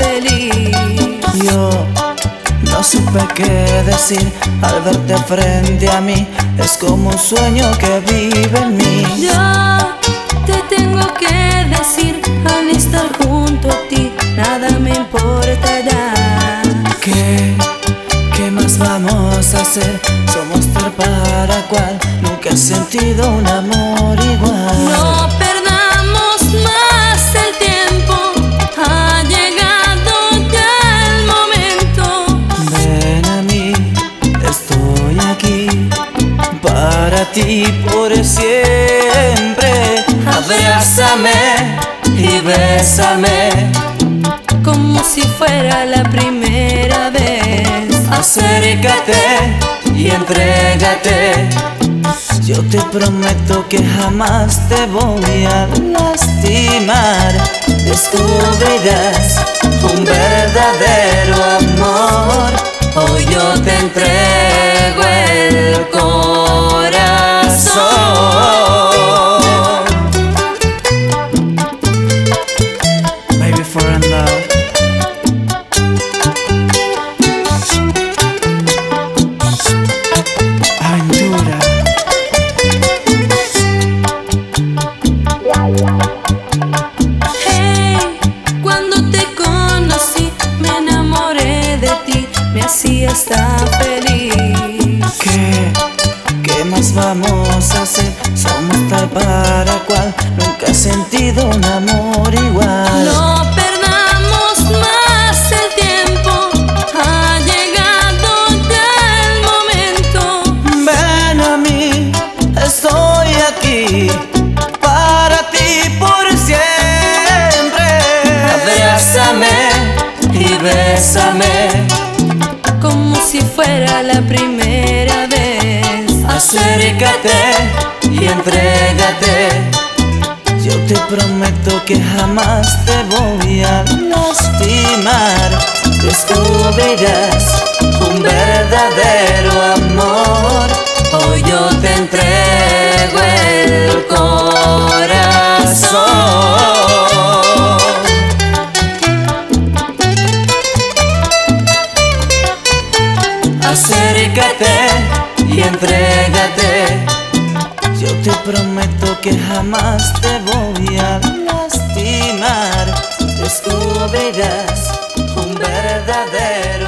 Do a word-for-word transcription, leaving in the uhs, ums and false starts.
feliz. Yo no supe qué decir al verte frente a mí. Es como un sueño que vive en mí. Yo te tengo que decir, al estar junto a ti, nada me importa ya. ¿Qué? ¿Qué más vamos a hacer? Somos tal para cual. Nunca he sentido un amor igual. No perdamos más el tiempo, ha llegado ya el momento. Ven a mí, estoy aquí para ti por siempre. Abrázame y bésame Como si fuera la primera vez. Acércate y entrégate. Yo te prometo que jamás te voy a lastimar. Descubrirás un verdadero amor. Hoy yo te entrego el corazón. Baby, for in love. Aventura. Hey, cuando te conocí me enamoré de ti, me hacías tan feliz. ¿Qué? ¿Qué más vamos a hacer? Somos tal para cual. Nunca he sentido un amor igual. No perdamos más el tiempo, ha llegado ya el momento. Ven a mí, estoy aquí para ti por siempre. Abrázame y bésame Como si fuera la primera vez. Acércate y entrégate. Yo te prometo que jamás te voy a lastimar. Descubrirás un verdadero amor. Hoy yo te entrego el corazón. Acércate y entrégate. Yo te prometo que jamás te voy a lastimar. Descubrirás un verdadero